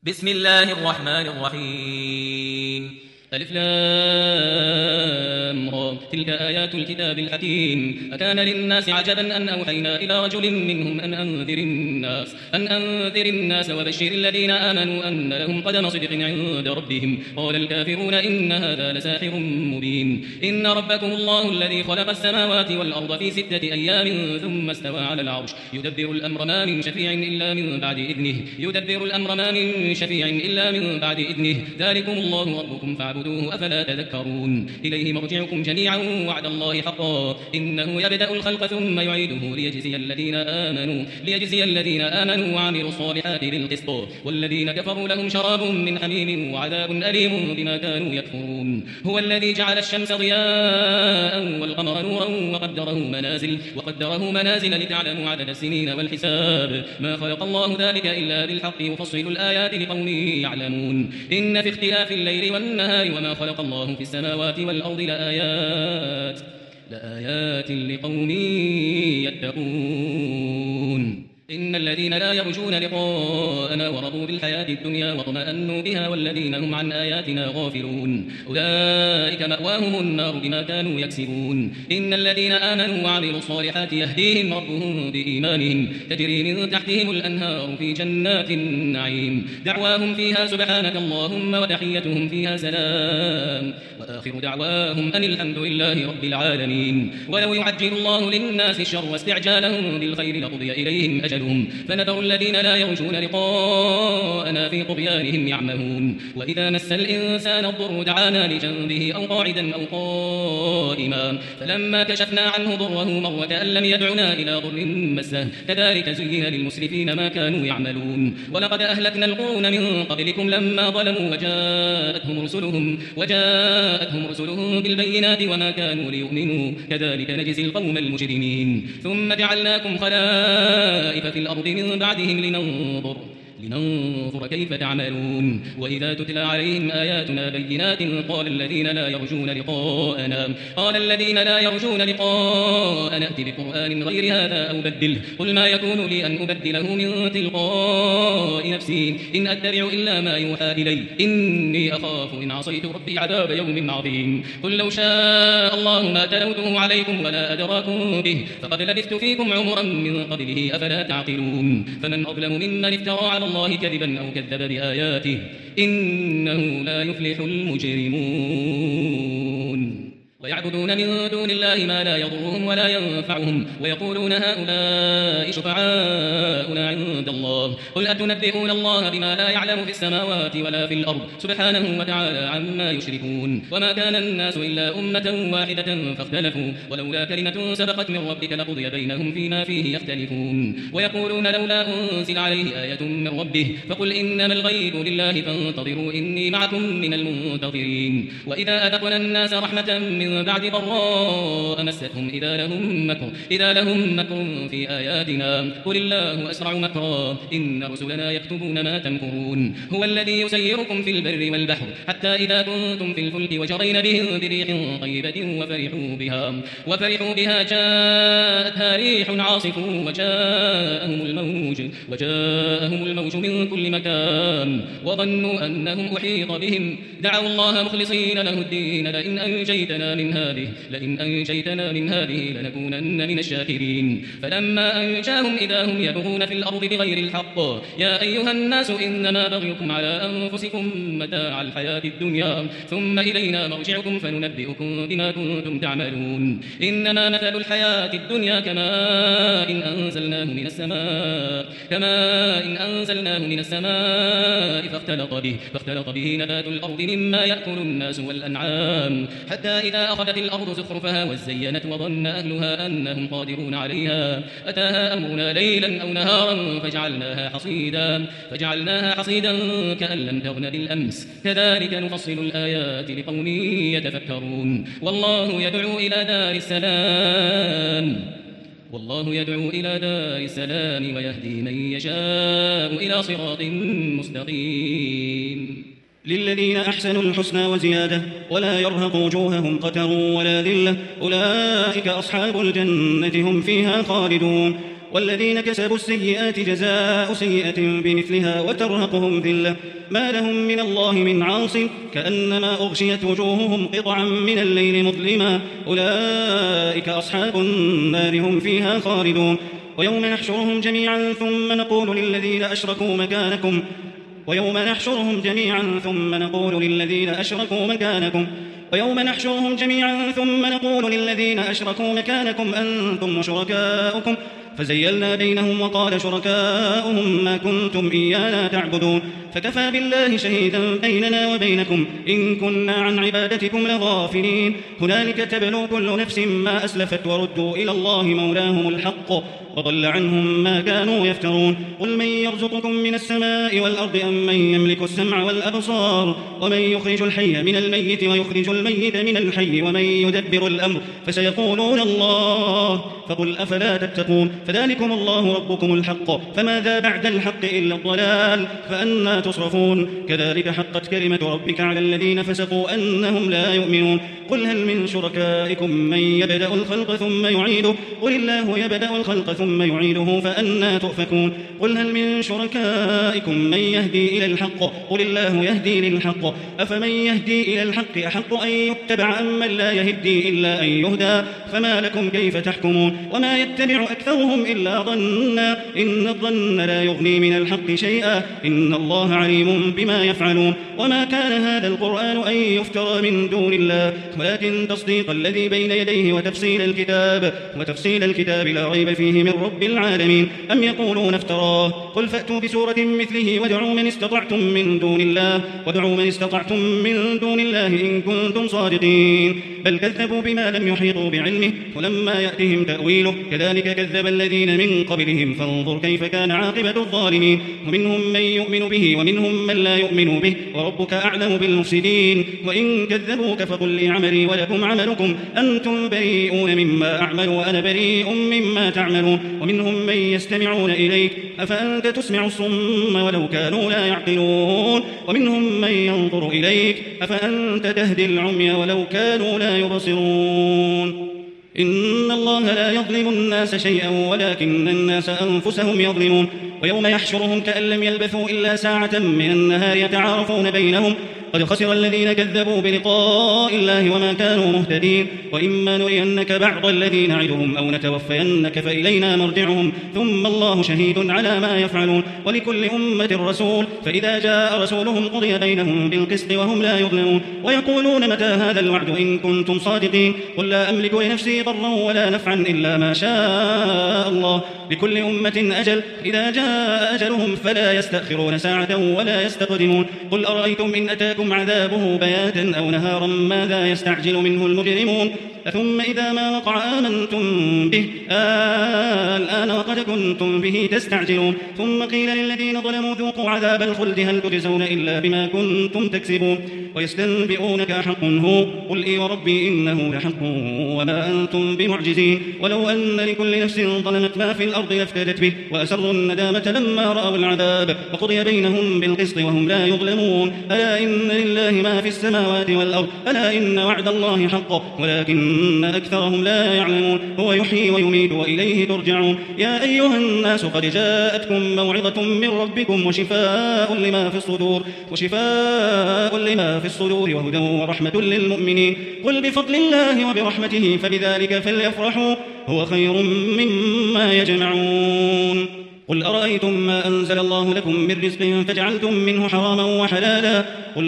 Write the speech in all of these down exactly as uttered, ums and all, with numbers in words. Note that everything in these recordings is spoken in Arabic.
بسم الله الرحمن الرحيم. ألف لام را تلك آيات الكتاب الحكيم. أكان للناس عجبا أن أوحينا إلى رجل منهم أن أنذر الناس أن أنذر الناس وبشر الذين آمنوا أن لهم قدم صدق عند ربهم. قال الكافرون إن هذا لساحر مبين. إن ربكم الله الذي خلق السماوات والأرض في ستة أيام ثم استوى على العرش يدبر الأمر ما من شفيع إلا من بعد إذنه يدبر الأمر ما من شفيع إلا من بعد إذنه ذلكم الله ربكم فاعبدوه أفلا تذكرون. إليه مرجعكم جميعا وعد الله حقا إنه يبدأ الخلق ثم يعيده ليجزي الذين آمنوا ليجزي الذين آمنوا وعملوا الصالحات بالقسط والذين كفروا لهم شراب من حميم وعذاب أليم بما كانوا يكفرون. هو الذي جعل الشمس ضياء والقمر نورا وقدره منازل وقدره منازل لتعلموا عدد السنين والحساب ما خلق الله ذلك إلا بالحق يفصل الآيات لقوم يعلمون. إن في اختلاف الليل والنهار وما خلق الله في السماوات والأرض لآيات لآيات لقوم يتقون. إن الذين لا يرجون لقاءنا ورضوا بالحياة الدنيا واطمأنوا بها والذين هم عن آياتنا غافلون أولئك مأواهم النار بما كانوا يكسبون. إن الذين آمنوا وعملوا الصالحات يهديهم ربهم بإيمانهم تجري من تحتهم الأنهار في جنات النعيم دعواهم فيها سبحانك اللهم وتحيتهم فيها سلام وآخر دعواهم أن الحمد لله رب العالمين. ولو يعجل الله للناس الشر واستعجالهم بالخير لقضي إليهم أجلهم فنذر الذين لا يرجون لقاءنا في طغيانهم يعمهون. وإذا مس الإنسان الضر دعانا لجنبه أو قاعدا أو قائما فلما كشفنا عنه ضره مر كأن لم يدعنا إلى ضر مسه كذلك زين للمسرفين ما كانوا يعملون. ولقد أهلكنا القرون من قبلكم لما ظلموا وجاءتهم رسلهم وجاءتهم رسلهم بالبينات وما كانوا ليؤمنوا كذلك نجزي القوم المجرمين. ثم جعلناكم خلائف في الأرض من بعدهم لننظر لننظر كيف تعملون. وإذا تتلى عليهم آياتنا بينات قال الذين لا يرجون لقاءنا قال الذين لا يرجون لقاءنا ائت بقرآن غير هذا أو بدله قل ما يكون لي أن أبدله من تلقاء نفسي إن أتبع إلا ما يوحى إلي إني أخاف إن عصيت ربي عذاب يوم عظيم. قل لو شاء الله ما تلوته عليكم ولا أدراكم به فقد لبثت فيكم عمرا من قبله أفلا تعقلون. فمن أظلم ممن افترى على الله كذبا أو كذب بآياته إنه لا يفلح المجرمون. ويعبدون من دون الله ما لا يضرهم ولا ينفعهم ويقولون هؤلاء شفعاؤنا عند الله قل أتنبئون الله بما لا يعلم في السماوات ولا في الأرض سبحانه وتعالى عما يشركون. وما كان الناس إلا أمة واحدة فاختلفوا ولولا كلمة سبقت من ربك لقضي بينهم فيما فيه يختلفون. ويقولون لولا أنزل عليه آية من ربه فقل إنما الغيب لله فانتظروا إني معكم من المنتظرين. وإذا أذقنا الناس رحمة من بعد ضراء مستهم إذا لهم مكر إذا لهم مكر في آياتنا قل الله أسرع مكرا إن رسلنا يكتبون ما تمكرون. هو الذي يسيركم في البر والبحر حتى إذا كنتم في الفلك وجرين بهم بريح طيبة وفرحوا بها وفرحوا بها جاءتها ريح عاصف وجاءهم الموج وجاءهم الموج من كل مكان وظنوا أنهم أحيط بهم دعوا الله مخلصين له الدين لئن أنجيتنا من هذه لئن أنجيتنا من هذه لنكونن من الشاكرين. فلما أنجاهم إذا هم يبغون في الأرض بغير الحق يا أيها الناس إنما بغيكم على أنفسكم متاع الحياة الدنيا ثم إلينا مرجعكم فننبئكم بما كنتم تعملون. إنما مثل الحياة الدنيا كماء إن أنزلناه من السماء كماء إن أنزلناه من السماء فاختلط به فاختلط به نبات الأرض مما يأكل الناس والأنعام حتى إذا أخذت الأرض زخرفها وزينت وظن أهلها أنهم قادرون عليها أتاها أمرنا ليلا أو نهارا فجعلناها حصيدا فجعلناها حصيدا كأن لم تغن بالأمس كذلك نفصل الآيات لقوم يتفكرون. والله يدعو إلى دار السلام والله يدعو إلى دار السلام ويهدي من يشاء إلى صراط مستقيم. للذين أحسنوا الحسنى وزيادة ولا يرهق وجوههم قتر ولا ذلة أولئك أصحاب الجنة هم فيها خالدون. والذين كسبوا السيئات جزاء سيئة بمثلها وترهقهم ذلة ما لهم من الله من عاصم كأنما أغشيت وجوههم قطعا من الليل مظلما أولئك أصحاب النار هم فيها خالدون ويوم نحشرهم جميعا ثم نقول للذين أشركوا مكانكم ويوم نحشرهم جميعا ثم نقول للذين أشركوا مكانكم ويوم نحشرهم جميعا ثم نقول للذين أشركوا مكانكم أنتم وشركاؤكم فزيلنا بينهم وقال شركاؤهم ما كنتم إيانا تعبدون فكفى بالله شهيدا بيننا وبينكم إن كنا عن عبادتكم لغافلين هنالك تبلو كل نفس ما أسلفت وردوا إلى الله مولاهم الحق وضل عنهم ما كانوا يفترون قل من يرزقكم من السماء والأرض أم من يملك السمع والأبصار ومن يخرج الحي من الميت ويخرج الميت من الحي ومن يدبر الأمر فسيقولون الله فقل أفلا تتقون فذلكم الله ربكم الحق فماذا بعد الحق إلا الضلال فأنا تصرفون كذلك حقت كلمة ربك على الذين فسقوا أنهم لا يؤمنون قل هل من شركائكم من يبدأ الخلق ثم يعيده قل الله يبدأ الخلق ثم يعيده فأنا تؤفكون قل هل من شركائكم من يهدي إلى الحق قل الله يهدي للحق أفمن يهدي إلى الحق أحق أن يتبع أم من لا يهدي إلا أن يهدى فما لكم كيف تحكمون وما يتبع أكثرهم إلا ظنا إن الظن لا يغني من الحق شيئا إن الله عليم بما يفعلون وما كان هذا القرآن أن يفترى من دون الله ولكن تصديق الذي بين يديه وتفصيل الكتاب وتفصيل الكتاب لا ريب فيه من رب العالمين أم يقولون افتراه قل فأتوا بسورة مثله وادعوا من استطعتم من دون الله وادعوا من استطعتم من دون الله إن كنتم صادقين بل كذبوا بما لم يحيطوا بعلمه ولما يأتهم تأويله كذلك كذب الذين من قبلهم فانظر كيف كان عاقبة الظالمين ومنهم من يؤمن به ومنهم من لا يؤمن به وربك أعلم بالمفسدين وإن كذبوك فقل لي عملي ولكم عملكم أنتم بريئون مما أعمل وأنا بريء مما تعملون ومنهم من يستمعون إليك أفأنت تسمع الصم ولو كانوا لا يعقلون ومنهم من ينظر إليك أفأنت تهدي العمي ولو كانوا لا يبصرون إن الله لا يظلم الناس شيئا ولكن الناس أنفسهم يظلمون ويوم يحشرهم كأن لم يلبثوا إلا ساعة من النهار يتعارفون بينهم قد خسر الذين كذبوا بلقاء الله وما كانوا مهتدين وإما نرينك بعض الذي نعدهم أو نتوفينك فإلينا مرجعهم ثم الله شهيد على ما يفعلون ولكل أمة رسول فإذا جاء رسولهم قضي بينهم بالقسط وهم لا يظلمون ويقولون متى هذا الوعد إن كنتم صادقين قل لا أملك لنفسي ضرا ولا نفعا إلا ما شاء الله لكل أمة أجل إذا جاء أجلهم فلا يستأخرون ساعة ولا يستقدمون قل أرأيتم إن أتاكم عذابه بياتا أو نهارا ماذا يستعجل منه المجرمون ثم إذا ما وقع آمنتم به آه الآن وقد كنتم به تستعجلون ثم قيل للذين ظلموا ذوقوا عذاب الخلد هل تجزون إلا بما كنتم تكسبون ويستنبئونك أحق هو قل إي وربي إنه لحق وما أنتم بمعجزين ولو أن لكل نفس ظلمت ما في الأرض لافتدت به وأسروا الندامة لما رأوا العذاب وقضي بينهم بالقسط وهم لا يظلمون ألا إن لله ما في السماوات والأرض ألا إن وعد الله حق ولكن أكثرهم لا يعلمون هو يحيي ويميت وإليه ترجعون يا أيها الناس قد جاءتكم موعظة من ربكم وشفاء لما في الصدور وشفاء لما في الصدور وهدى ورحمة للمؤمنين قل بفضل الله وبرحمته فبذلك فليفرحوا هو خير مما يجمعون قل أرأيتم ما أنزل الله لكم من رزق فجعلتم منه حراما وحلالا قل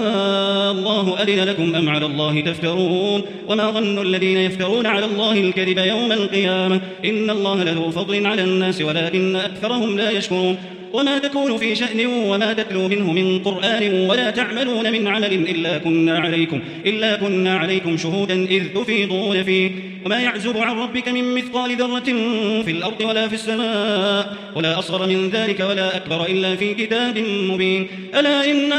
آه الله أذن لكم أم على الله تفترون وما ظن الذين يفترون على الله الكذب يوم القيامة إن الله لذو فضل على الناس ولكن أكثرهم لا يشكرون وما تكون في شأن وما تتلو منه من قرآن ولا تعملون من عمل إلا كنا عليكم إلا كنا عليكم شهودا إذ تفيضون فيه وما يعزب عن ربك من مثقال ذرة في الأرض ولا في السماء ولا أصغر من ذلك ولا أكبر إلا في كتاب مبين ألا إن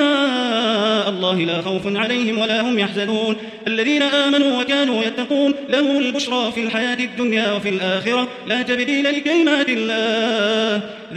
أولياء الله لا خوف عليهم ولا هم يحزنون الذين آمنوا وكانوا يتقون لهم البشرى في الحياة الدنيا وفي الآخرة لا تبديل لكلمات الله ذلك هو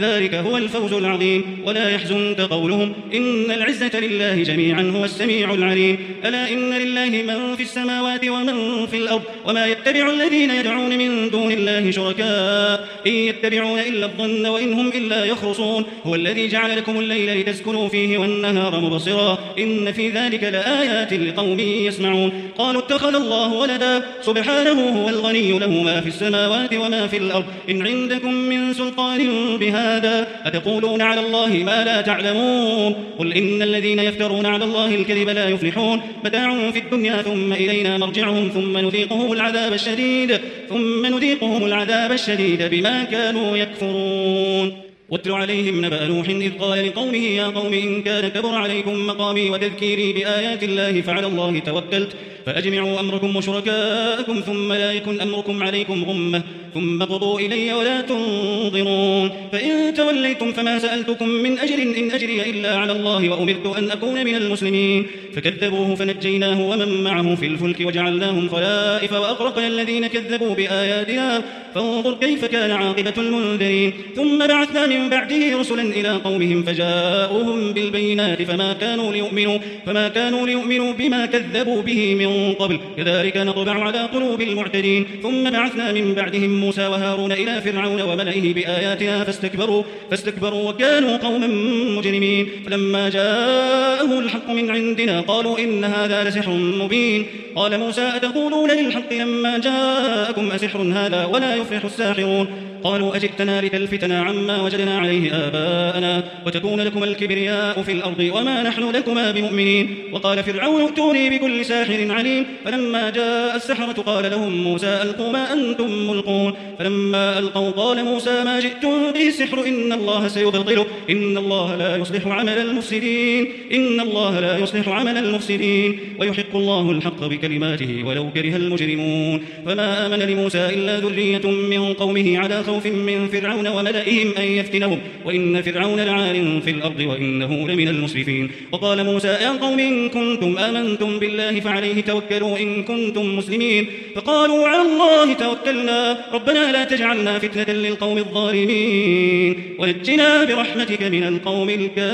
هو الفوز العظيم. ولا يحزنك قولهم إن العزة لله جميعا هو السميع العليم. ألا إن لله من في السماوات ومن في الأرض وما يتبع الذين يدعون من دون الله شركاء إن يتبعون إلا الظن وإن هم إلا يخرصون. هو الذي جعل لكم الليل لتسكنوا فيه والنهار مبصرا إن في ذلك لآيات لقوم يسمعون. قالوا اتخذ الله ولدا سبحانه هو الغني له ما في السماوات وما في الأرض إن عندكم من سلطان بهذا أتقولون على الله ما لا تعلمون. قل إن الذين يفترون على الله الكذب لا يفلحون متاع في الدنيا ثم إلينا مرجعهم ثم نذيقهم العذاب الشديد ثم نذيقهم العذاب الشديد بما كانوا يكفرون. واتل عليهم نبأ نوح إذ قال لقومه يا قوم إن كان كبر عليكم مقامي وتذكيري بآيات الله فعلى الله توكلت فأجمعوا أمركم وشركاءكم ثم لا يكن أمركم عليكم غمة ثم قضوا إلي ولا تنظرون. فإن توليتم فما سألتكم من أجر إن أجري إلا على الله وأمرت أن أكون من المسلمين. فكذبوه فنجيناه ومن معه في الفلك وجعلناهم خلائف وأغرقنا الذين كذبوا بآياتنا فانظر كيف كان عاقبة المنذرين. ثم بعثنا من بعده رسلا إلى قومهم فجاءوهم بالبينات فما كانوا ليؤمنوا فما كانوا ليؤمنوا بما كذبوا به من قبل كذلك نطبع على قلوب المعتدين. ثم بعثنا من بعدهم موسى وهارون إلى فرعون وملئه بآياتنا فاستكبروا فاستكبروا وكانوا قوما مجرمين. فلما جاءهم الحق من عندنا قالوا إن هذا لسحر مبين. قال موسى أتقولون للحق لما جاءكم أسحر هذا ولا يفلح الساحرون. قالوا أجئتنا لتلفتنا عما وجدنا عليه آباءنا وتكون لكما الكبرياء في الأرض وما نحن لكما بمؤمنين. وقال فرعون ائتوني بكل ساحر عليم. فلما جاء السحرة قال لهم موسى ألقوا ما أنتم ملقون. فلما ألقوا قال موسى ما جئتم به السحر إن الله سيبطله إن الله لا يصلح عمل المفسدين إن الله لا يصلح عمل المفسدين ويحق الله الحق بكلماته ولو كره المجرمون. فما آمن لموسى إلا ذرية من قومه على خوف من فرعون وملئهم أن يفتنهم وإن فرعون لعال في الأرض وإنه لمن المسرفين. وقال موسى يا قوم إن كنتم آمنتم بالله فعليه توكلوا إن كنتم مسلمين. فقالوا على الله توكلنا ربنا لا تجعلنا فتنة للقوم الظالمين ونجنا برحمتك من القوم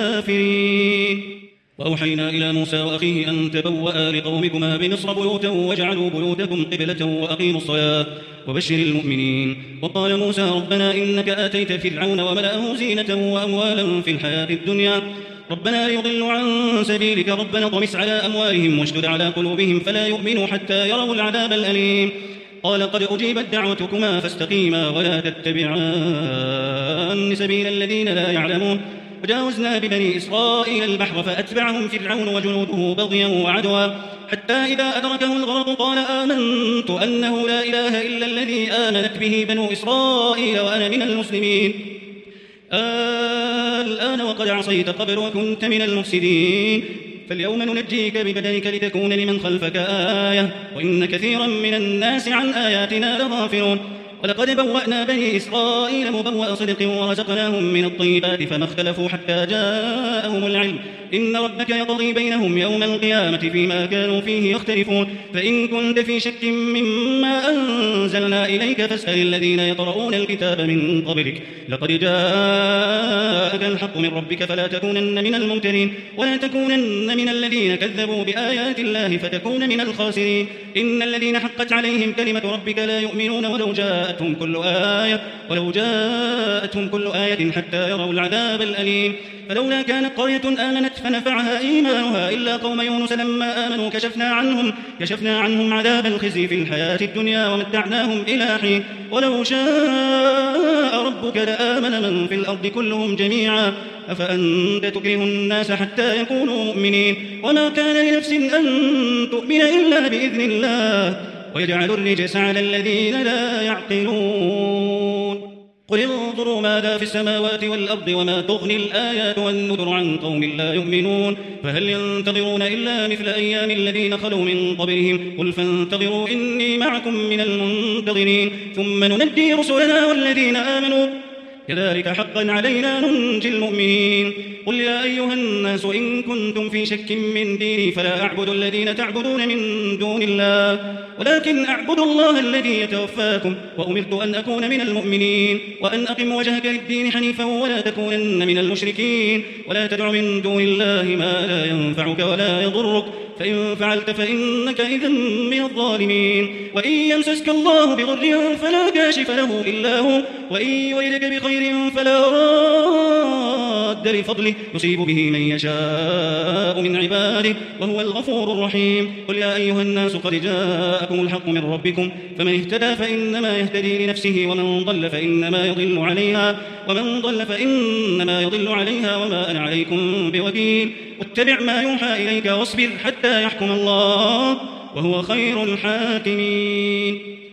الكافرين. وأوحينا إلى موسى وأخيه أن تبوأ لقومكما بمصر بيوتا واجعلوا بيوتكم قبلة وأقيموا الصلاة وبشر المؤمنين. وقال موسى ربنا إنك آتيت فرعون وملأه زينة وأموالا في الحياة الدنيا ربنا ليضلوا عن سبيلك ربنا اطمس على أموالهم واشدد على قلوبهم فلا يؤمنوا حتى يروا العذاب الأليم. قال قد أجيبت دعوتكما فاستقيما ولا تتبعان سبيل الذين لا يعلمون. وجاوزنا ببني إسرائيل البحر فأتبعهم فرعون وجنوده بغيا وعدوا حتى إذا أدركه الغرق قال آمنت أنه لا إله إلا الذي آمنت به بنو إسرائيل وأنا من المسلمين. الآن وقد عصيت قبل وكنت من المفسدين فاليوم ننجيك ببدنك لتكون لمن خلفك آية وإن كثيرا من الناس عن آياتنا لغافلون. ولقد بوأنا بني إسرائيل مبوأ صدق ورزقناهم من الطيبات فما اختلفوا حتى جاءهم العلم إن ربك يقضي بينهم يوم القيامة فيما كانوا فيه يختلفون. فإن كنت في شك مما أنزلنا إليك فاسأل الذين يقرؤون الكتاب من قبلك لقد جاءك الحق من ربك فلا تكونن من الممترين ولا تكونن من الذين كذبوا بآيات الله فتكون من الخاسرين. إن الذين حقت عليهم كلمة ربك لا يؤمنون ولو جاءتهم كل آية ولو جاءتهم كل آية حتى يروا العذاب الأليم. فلولا كانت قرية آمنت فنفعها إيمانها إلا قوم يونس لما آمنوا كشفنا عنهم كشفنا عنهم عذاب الخزي في الحياة الدنيا ومتعناهم إلى حين. ولو شاء ربك لآمن من في الأرض كلهم جميعا أفأنت تكره الناس حتى يكونوا مؤمنين وما كان لنفس أن تؤمن إلا بإذن الله ويجعل الرجس على الذين لا يعقلون. قل انظروا ماذا في السماوات والأرض وما تغني الآيات والنذر عن قوم لا يؤمنون فهل ينتظرون إلا مثل أيام الذين خلوا من قبلهم قل فانتظروا إني معكم من المنتظرين ثم ننجي رسلنا والذين آمنوا كذلك حقا علينا ننجي المؤمنين. قل يا أيها الناس إن كنتم في شك من ديني فلا أعبد الذين تعبدون من دون الله ولكن أعبد الله الذي يتوفاكم وأمرت أن أكون من المؤمنين وأن أقم وجهك للدين حنيفا ولا تكونن من المشركين ولا تدع من دون الله ما لا ينفعك ولا يضرك فإن فعلت فإنك إذا من الظالمين. وإن يمسسك الله بضر فلا كاشف له إلا هو وإن يردك بخير فلا راد لفضله يصيب به من يشاء من عباده وهو الغفور الرحيم. قل يا أيها الناس قد جاءكم الحق من ربكم فمن اهتدى فإنما يهتدي لنفسه ومن ضل فإنما يضل عليها ومن ضل فإنما يضل عليها وما أنا عليكم بوكيل. واتبع ما يوحى إليك واصبر حتى يحكم الله وهو خير الحاكمين.